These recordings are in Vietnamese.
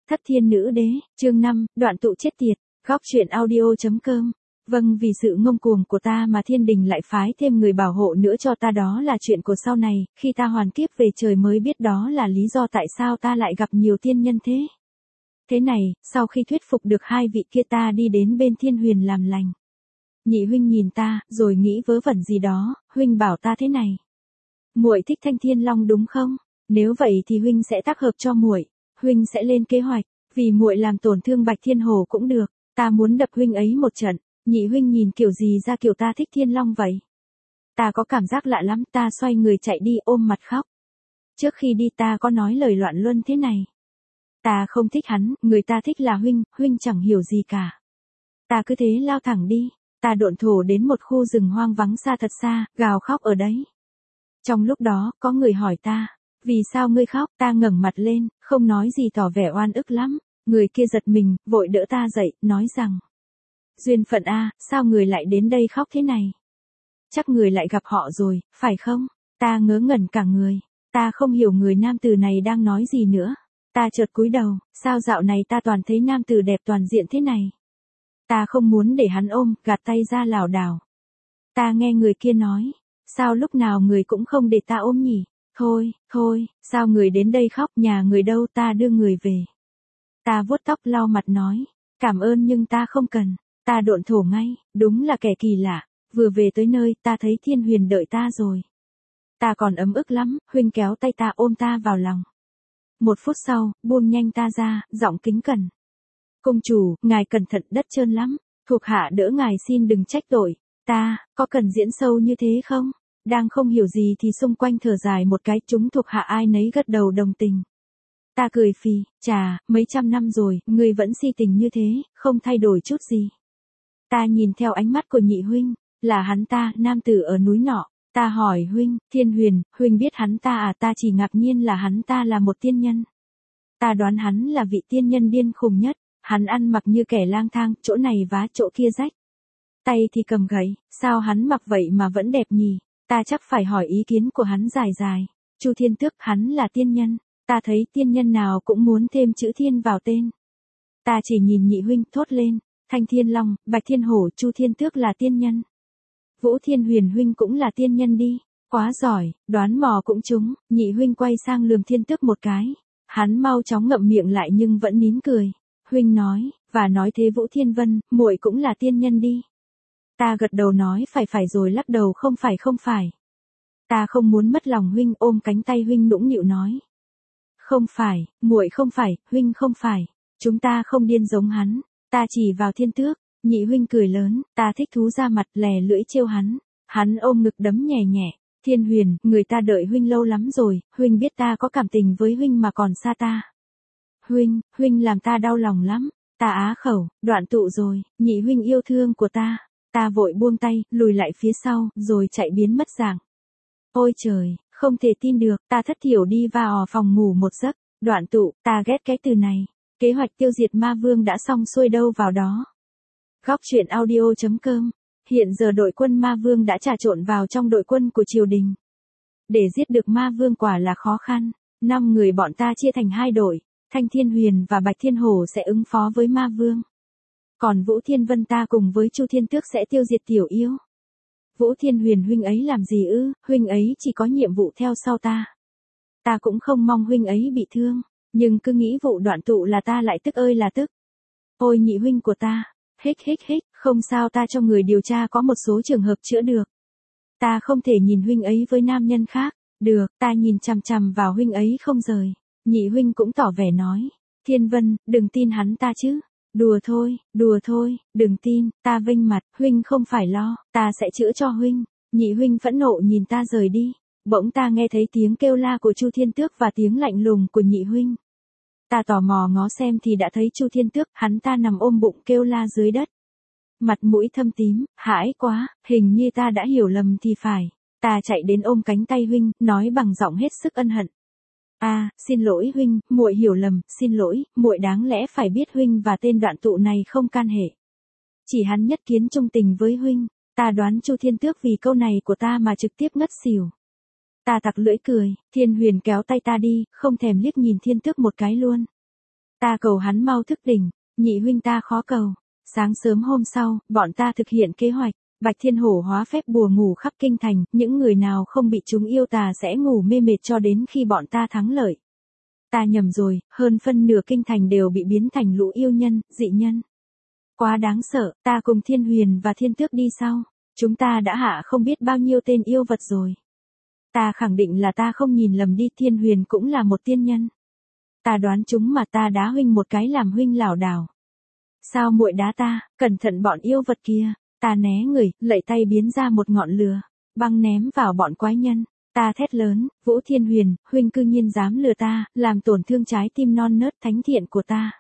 Thất thiên nữ đế, chương 5, đoạn tụ chết tiệt, góc truyện audio.com. Vâng, vì sự ngông cuồng của ta mà thiên đình lại phái thêm người bảo hộ nữa cho ta, đó là chuyện của sau này, khi ta hoàn kiếp về trời mới biết đó là lý do tại sao ta lại gặp nhiều tiên nhân thế. Thế này, sau khi thuyết phục được hai vị kia ta đi đến bên Thiên Huyền làm lành. Nhị huynh nhìn ta, rồi nghĩ vớ vẩn gì đó, huynh bảo ta thế này. Muội thích Thanh Thiên Long đúng không? Nếu vậy thì huynh sẽ tác hợp cho muội, huynh sẽ lên kế hoạch, vì muội làm tổn thương Bạch Thiên Hổ cũng được, ta muốn đập huynh ấy một trận. Nhị huynh nhìn kiểu gì ra kiểu ta thích Thiên Long vậy? Ta có cảm giác lạ lắm, ta xoay người chạy đi ôm mặt khóc. Trước khi đi ta có nói lời loạn luân thế này. Ta không thích hắn, người ta thích là huynh, huynh chẳng hiểu gì cả. Ta cứ thế lao thẳng đi, ta độn thổ đến một khu rừng hoang vắng xa thật xa, gào khóc ở đấy. Trong lúc đó, có người hỏi ta, vì sao ngươi khóc? Ta ngẩng mặt lên, không nói gì tỏ vẻ oan ức lắm. Người kia giật mình, vội đỡ ta dậy, nói rằng, duyên phận a, sao người lại đến đây khóc thế này? Chắc người lại gặp họ rồi, phải không? Ta ngớ ngẩn cả người, ta không hiểu người nam tử này đang nói gì nữa. Ta chợt cúi đầu, sao dạo này ta toàn thấy nam tử đẹp toàn diện thế này? Ta không muốn để hắn ôm, gạt tay ra lảo đảo. Ta nghe người kia nói, sao lúc nào người cũng không để ta ôm nhỉ? Thôi, sao người đến đây khóc, nhà người đâu, ta đưa người về. Ta vuốt tóc lau mặt nói, cảm ơn nhưng ta không cần. Ta độn thổ ngay, đúng là kẻ kỳ lạ, vừa về tới nơi ta thấy Thiên Huyền đợi ta rồi. Ta còn ấm ức lắm, huynh kéo tay ta ôm ta vào lòng. Một phút sau, buông nhanh ta ra, giọng kính cẩn. Công chủ, ngài cẩn thận, đất trơn lắm, thuộc hạ đỡ ngài xin đừng trách tội. Ta, có cần diễn sâu như thế không? Đang không hiểu gì thì xung quanh thở dài một cái, chúng thuộc hạ ai nấy gật đầu đồng tình. Ta cười phì, chà, mấy trăm năm rồi, ngươi vẫn si tình như thế, không thay đổi chút gì. Ta nhìn theo ánh mắt của nhị huynh, là hắn ta, nam tử ở núi nọ. Ta hỏi huynh, Thiên Huyền, huynh biết hắn ta à? Ta chỉ ngạc nhiên là hắn ta là một tiên nhân. Ta đoán hắn là vị tiên nhân điên khùng nhất, hắn ăn mặc như kẻ lang thang, chỗ này vá chỗ kia rách. Tay thì cầm gậy, sao hắn mặc vậy mà vẫn đẹp nhỉ? Ta chắc phải hỏi ý kiến của hắn dài. Chu Thiên Tước, hắn là tiên nhân, ta thấy tiên nhân nào cũng muốn thêm chữ thiên vào tên. Ta chỉ nhìn nhị huynh thốt lên, Thanh Thiên Long, Bạch Thiên Hổ, Chu Thiên Tước là tiên nhân. Vũ Thiên Huyền huynh cũng là tiên nhân đi, quá giỏi, đoán mò cũng trúng. Nhị huynh quay sang lườm Thiên Tước một cái, hắn mau chóng ngậm miệng lại nhưng vẫn nín cười. Huynh nói, và nói thế Vũ Thiên Vân, muội cũng là tiên nhân đi. Ta gật đầu nói phải rồi lắc đầu không phải. Ta không muốn mất lòng huynh, ôm cánh tay huynh nũng nịu nói. Không phải, muội không phải, huynh không phải, chúng ta không điên giống hắn. Ta chỉ vào Thiên Tước, nhị huynh cười lớn, ta thích thú ra mặt lè lưỡi trêu hắn. Hắn ôm ngực đấm nhẹ. Thiên Huyền, người ta đợi huynh lâu lắm rồi, huynh biết ta có cảm tình với huynh mà còn xa ta. Huynh làm ta đau lòng lắm. Ta á khẩu, đoạn tụ rồi, nhị huynh yêu thương của ta. Ta vội buông tay, lùi lại phía sau, rồi chạy biến mất dạng. Ôi trời, không thể tin được, ta thất thiểu đi vào phòng ngủ một giấc. Đoạn tụ, ta ghét cái từ này. Kế hoạch tiêu diệt ma vương đã xong xuôi đâu vào đó. Góc truyện audio.com. Hiện giờ đội quân ma vương đã trà trộn vào trong đội quân của triều đình. Để giết được ma vương quả là khó khăn. 5 người bọn ta chia thành 2 đội. Thanh Thiên Huyền và Bạch Thiên Hổ sẽ ứng phó với ma vương. Còn Vũ Thiên Vân ta cùng với Chu Thiên Tước sẽ tiêu diệt tiểu yêu. Vũ Thiên Huyền huynh ấy làm gì ư? Huynh ấy chỉ có nhiệm vụ theo sau ta. Ta cũng không mong huynh ấy bị thương, nhưng cứ nghĩ vụ đoạn tụ là ta lại tức ơi là tức. Ôi nhị huynh của ta, hích, không sao, ta cho người điều tra có một số trường hợp chữa được. Ta không thể nhìn huynh ấy với nam nhân khác. Được, ta nhìn chằm vào huynh ấy không rời. Nhị huynh cũng tỏ vẻ nói, Thiên Vân, đừng tin hắn ta chứ. Đùa thôi, đừng tin. Ta vênh mặt, huynh không phải lo, ta sẽ chữa cho huynh. Nhị huynh phẫn nộ nhìn ta rời đi. Bỗng ta nghe thấy tiếng kêu la của Chu Thiên Tước và tiếng lạnh lùng của nhị huynh. Ta tò mò ngó xem thì đã thấy Chu Thiên Tước, hắn ta nằm ôm bụng kêu la dưới đất. Mặt mũi thâm tím, hãi quá, hình như ta đã hiểu lầm thì phải. Ta chạy đến ôm cánh tay huynh, nói bằng giọng hết sức ân hận. Xin lỗi huynh, muội hiểu lầm, xin lỗi, muội đáng lẽ phải biết huynh và tên đoạn tụ này không can hệ. Chỉ hắn nhất kiến trung tình với huynh. Ta đoán Chu Thiên Tước vì câu này của ta mà trực tiếp ngất xỉu. Ta tặc lưỡi cười, Thiên Huyền kéo tay ta đi, không thèm liếc nhìn Thiên Tước một cái luôn. Ta cầu hắn mau thức tỉnh, nhị huynh ta khó cầu. Sáng sớm hôm sau, bọn ta thực hiện kế hoạch. Bạch Thiên Hổ hóa phép bùa ngủ khắp kinh thành, những người nào không bị chúng yêu tà sẽ ngủ mê mệt cho đến khi bọn ta thắng lợi. Ta nhầm rồi, hơn phân nửa kinh thành đều bị biến thành lũ yêu nhân, dị nhân. Quá đáng sợ, ta cùng Thiên Huyền và Thiên Tước đi sau. Chúng ta đã hạ không biết bao nhiêu tên yêu vật rồi. Ta khẳng định là ta không nhìn lầm đi, Thiên Huyền cũng là một tiên nhân. Ta đoán chúng mà ta đá huynh một cái làm huynh lảo đảo. Sao muội đá ta, cẩn thận bọn yêu vật kia. Ta né người, lạy tay biến ra một ngọn lửa, băng ném vào bọn quái nhân. Ta thét lớn, Vũ Thiên Huyền, huynh cư nhiên dám lừa ta, làm tổn thương trái tim non nớt thánh thiện của ta.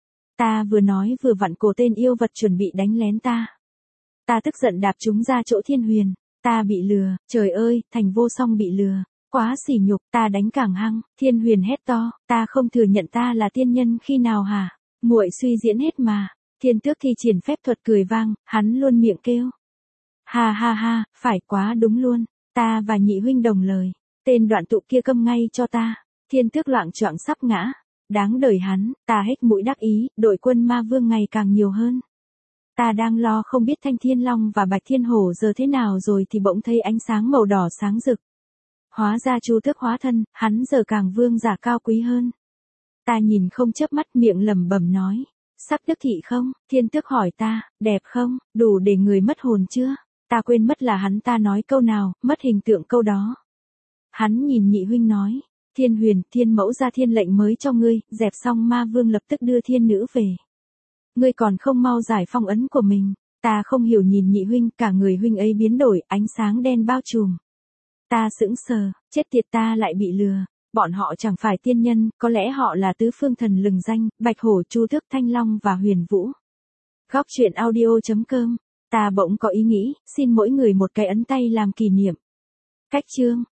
Ta vừa nói vừa vặn cổ tên yêu vật chuẩn bị đánh lén ta. Ta tức giận đạp chúng ra chỗ Thiên Huyền. Ta bị lừa, trời ơi, thành vô song bị lừa. Quá sỉ nhục, ta đánh càng hăng. Thiên Huyền hét to, ta không thừa nhận ta là tiên nhân khi nào hả? Muội suy diễn hết mà. Thiên Tước thi triển phép thuật cười vang, hắn luôn miệng kêu. Ha ha ha, phải quá đúng luôn. Ta và nhị huynh đồng lời. Tên đoạn tụ kia câm ngay cho ta. Thiên Tước loạng choạng sắp ngã. Đáng đời hắn, ta hết mũi đắc ý, đội quân ma vương ngày càng nhiều hơn. Ta đang lo không biết Thanh Thiên Long và Bạch Thiên Hổ giờ thế nào rồi thì bỗng thấy ánh sáng màu đỏ sáng rực. Hóa ra Chu Tước hóa thân, hắn giờ càng vương giả cao quý hơn. Ta nhìn không chớp mắt, miệng lẩm bẩm nói. Sắp tức thị không? Thiên Tước hỏi ta, đẹp không? Đủ để người mất hồn chưa? Ta quên mất là hắn ta nói câu nào, mất hình tượng câu đó. Hắn nhìn nhị huynh nói. Thiên Huyền, Thiên Mẫu ra thiên lệnh mới cho ngươi, dẹp xong ma vương lập tức đưa thiên nữ về. Ngươi còn không mau giải phong ấn của mình. Ta không hiểu nhìn nhị huynh, cả người huynh ấy biến đổi, ánh sáng đen bao trùm. Ta sững sờ, chết tiệt, ta lại bị lừa. Bọn họ chẳng phải tiên nhân, có lẽ họ là tứ phương thần lừng danh, Bạch Hổ, Chu Tước, Thanh Long và Huyền Vũ. Góc truyện audio.com. Ta bỗng có ý nghĩ, xin mỗi người một cái ấn tay làm kỷ niệm. Cách chương.